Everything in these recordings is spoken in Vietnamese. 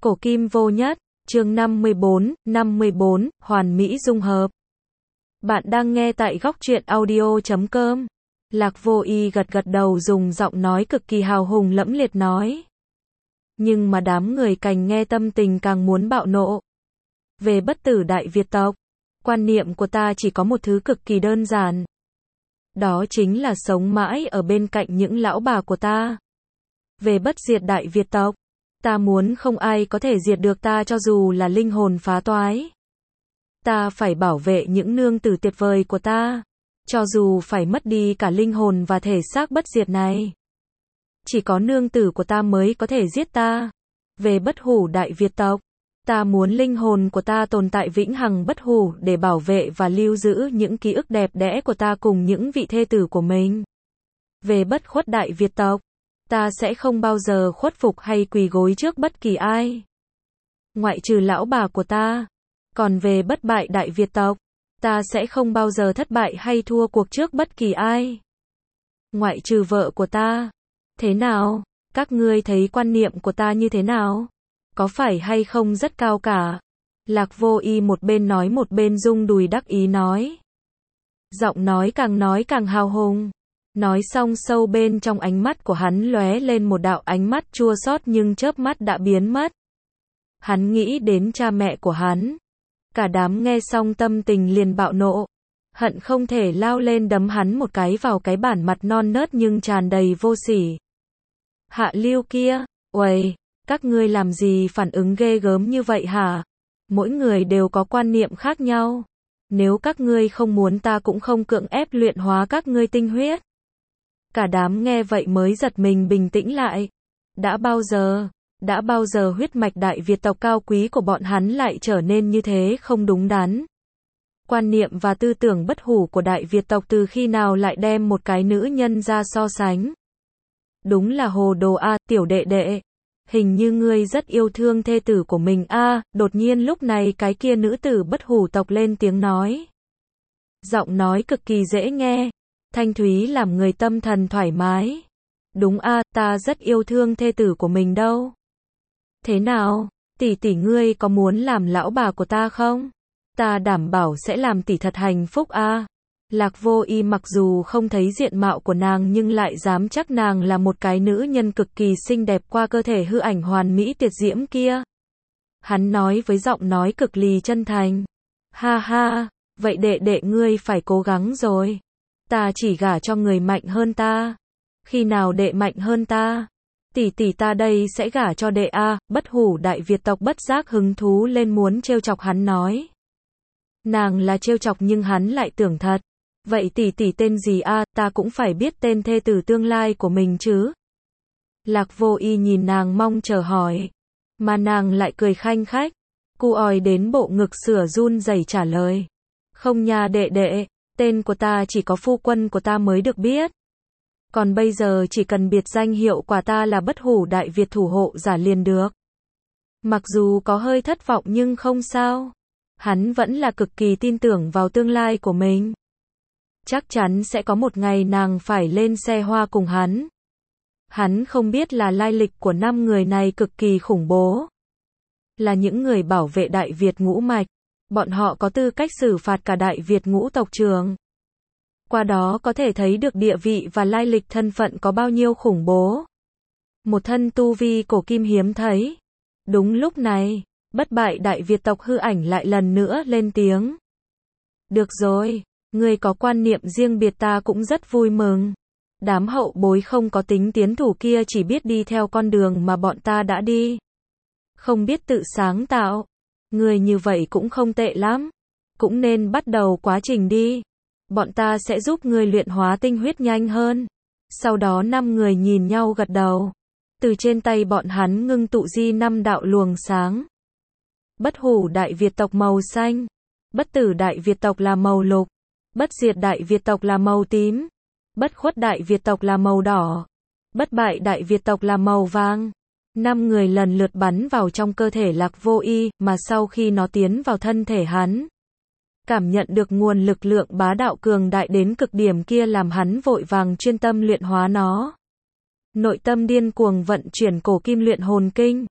Cổ kim vô nhất, chương 54, hoàn mỹ dung hợp. Bạn đang nghe tại góc truyện audio.com. Lạc Vô Y gật gật đầu dùng giọng nói cực kỳ hào hùng lẫm liệt nói. Nhưng mà đám người Cành nghe tâm tình càng muốn bạo nộ. Về bất tử Đại Việt tộc, quan niệm của ta chỉ có một thứ cực kỳ đơn giản. Đó chính là sống mãi ở bên cạnh những lão bà của ta. Về bất diệt Đại Việt tộc, ta muốn không ai có thể diệt được ta cho dù là linh hồn phá toái. Ta phải bảo vệ những nương tử tuyệt vời của ta, cho dù phải mất đi cả linh hồn và thể xác bất diệt này. Chỉ có nương tử của ta mới có thể giết ta. Về bất hủ Đại Việt tộc, ta muốn linh hồn của ta tồn tại vĩnh hằng bất hủ để bảo vệ và lưu giữ những ký ức đẹp đẽ của ta cùng những vị thê tử của mình. Về bất khuất Đại Việt tộc, ta sẽ không bao giờ khuất phục hay quỳ gối trước bất kỳ ai, ngoại trừ lão bà của ta. Còn về bất bại Đại Việt tộc, ta sẽ không bao giờ thất bại hay thua cuộc trước bất kỳ ai, ngoại trừ vợ của ta. Thế nào? Các ngươi thấy quan niệm của ta như thế nào? Có phải hay không rất cao cả? Lạc Vô Y một bên nói một bên rung đùi đắc ý nói. Giọng nói càng hào hùng. Nói xong sâu bên trong ánh mắt của hắn lóe lên một đạo ánh mắt chua xót nhưng chớp mắt đã biến mất. Hắn nghĩ đến cha mẹ của hắn. Cả đám nghe xong tâm tình liền bạo nộ. Hận không thể lao lên đấm hắn một cái vào cái bản mặt non nớt nhưng tràn đầy vô sỉ. Hạ lưu kia, uầy, các ngươi làm gì phản ứng ghê gớm như vậy hả? Mỗi người đều có quan niệm khác nhau. Nếu các ngươi không muốn ta cũng không cưỡng ép luyện hóa các ngươi tinh huyết. Cả đám nghe vậy mới giật mình bình tĩnh lại. Đã bao giờ huyết mạch Đại Việt tộc cao quý của bọn hắn lại trở nên như thế không đúng đắn. Quan niệm và tư tưởng bất hủ của Đại Việt tộc từ khi nào lại đem một cái nữ nhân ra so sánh. Đúng là hồ đồ a, tiểu đệ đệ. Hình như ngươi rất yêu thương thê tử của mình a. Đột nhiên lúc này cái kia nữ tử bất hủ tộc lên tiếng nói. Giọng nói cực kỳ dễ nghe, thanh thúy làm người tâm thần thoải mái. Đúng a, ta rất yêu thương thê tử của mình đâu. Thế nào, tỷ tỷ ngươi có muốn làm lão bà của ta không? Ta đảm bảo sẽ làm tỷ thật hạnh phúc a. Lạc Vô Y mặc dù không thấy diện mạo của nàng nhưng lại dám chắc nàng là một cái nữ nhân cực kỳ xinh đẹp qua cơ thể hư ảnh hoàn mỹ tuyệt diễm kia. Hắn nói với giọng nói cực kỳ chân thành. Ha ha, vậy đệ đệ ngươi phải cố gắng rồi. Ta chỉ gả cho người mạnh hơn ta. Khi nào đệ mạnh hơn ta? Tỷ tỷ ta đây sẽ gả cho đệ a. Bất hủ Đại Việt tộc bất giác hứng thú lên muốn trêu chọc hắn nói. Nàng là trêu chọc nhưng hắn lại tưởng thật. Vậy tỷ tỷ tên gì a? Ta cũng phải biết tên thê tử tương lai của mình chứ. Lạc Vô Y nhìn nàng mong chờ hỏi. Mà nàng lại cười khanh khách. Cu òi đến bộ ngực sửa run rẩy trả lời. Không nha đệ đệ, tên của ta chỉ có phu quân của ta mới được biết. Còn bây giờ chỉ cần biệt danh hiệu của ta là bất hủ Đại Việt thủ hộ giả liền được. Mặc dù có hơi thất vọng nhưng không sao. Hắn vẫn là cực kỳ tin tưởng vào tương lai của mình. Chắc chắn sẽ có một ngày nàng phải lên xe hoa cùng hắn. Hắn không biết là lai lịch của 5 người này cực kỳ khủng bố. Là những người bảo vệ Đại Việt ngũ mạch. Bọn họ có tư cách xử phạt cả Đại Việt ngũ tộc trường. Qua đó có thể thấy được địa vị và lai lịch thân phận có bao nhiêu khủng bố. Một thân tu vi cổ kim hiếm thấy. Đúng lúc này, bất bại Đại Việt tộc hư ảnh lại lần nữa lên tiếng. Được rồi, ngươi có quan niệm riêng biệt ta cũng rất vui mừng. Đám hậu bối không có tính tiến thủ kia chỉ biết đi theo con đường mà bọn ta đã đi. Không biết tự sáng tạo. Ngươi như vậy cũng không tệ lắm. Cũng nên bắt đầu quá trình đi. Bọn ta sẽ giúp ngươi luyện hóa tinh huyết nhanh hơn. Sau đó 5 người nhìn nhau gật đầu. Từ trên tay bọn hắn ngưng tụ di 5 đạo luồng sáng. Bất hủ Đại Việt tộc màu xanh. Bất tử Đại Việt tộc là màu lục. Bất diệt Đại Việt tộc là màu tím. Bất khuất Đại Việt tộc là màu đỏ. Bất bại Đại Việt tộc là màu vàng. 5 người lần lượt bắn vào trong cơ thể Lạc Vô Y, mà sau khi nó tiến vào thân thể hắn, cảm nhận được nguồn lực lượng bá đạo cường đại đến cực điểm kia làm hắn vội vàng chuyên tâm luyện hóa nó. Nội tâm điên cuồng vận chuyển cổ kim luyện hồn kinh.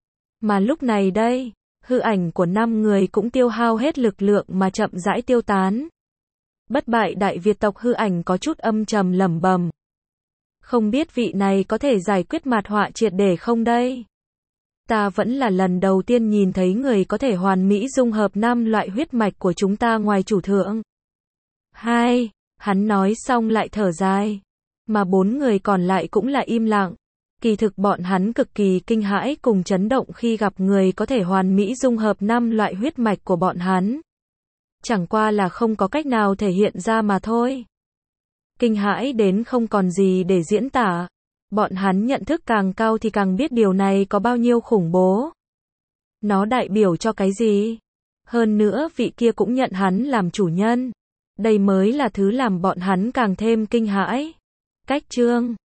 Mà lúc này đây, hư ảnh của 5 người cũng tiêu hao hết lực lượng mà chậm rãi tiêu tán. Bất bại Đại Việt tộc hư ảnh có chút âm trầm lẩm bẩm. Không biết vị này có thể giải quyết mạt họa triệt để không đây? Ta vẫn là lần đầu tiên nhìn thấy người có thể hoàn mỹ dung hợp 5 loại huyết mạch của chúng ta ngoài chủ thượng. Hai, hắn nói xong lại thở dài. Mà 4 người còn lại cũng là im lặng. Kỳ thực bọn hắn cực kỳ kinh hãi cùng chấn động khi gặp người có thể hoàn mỹ dung hợp 5 loại huyết mạch của bọn hắn. Chẳng qua là không có cách nào thể hiện ra mà thôi. Kinh hãi đến không còn gì để diễn tả. Bọn hắn nhận thức càng cao thì càng biết điều này có bao nhiêu khủng bố. Nó đại biểu cho cái gì? Hơn nữa vị kia cũng nhận hắn làm chủ nhân. Đây mới là thứ làm bọn hắn càng thêm kinh hãi. Cách chương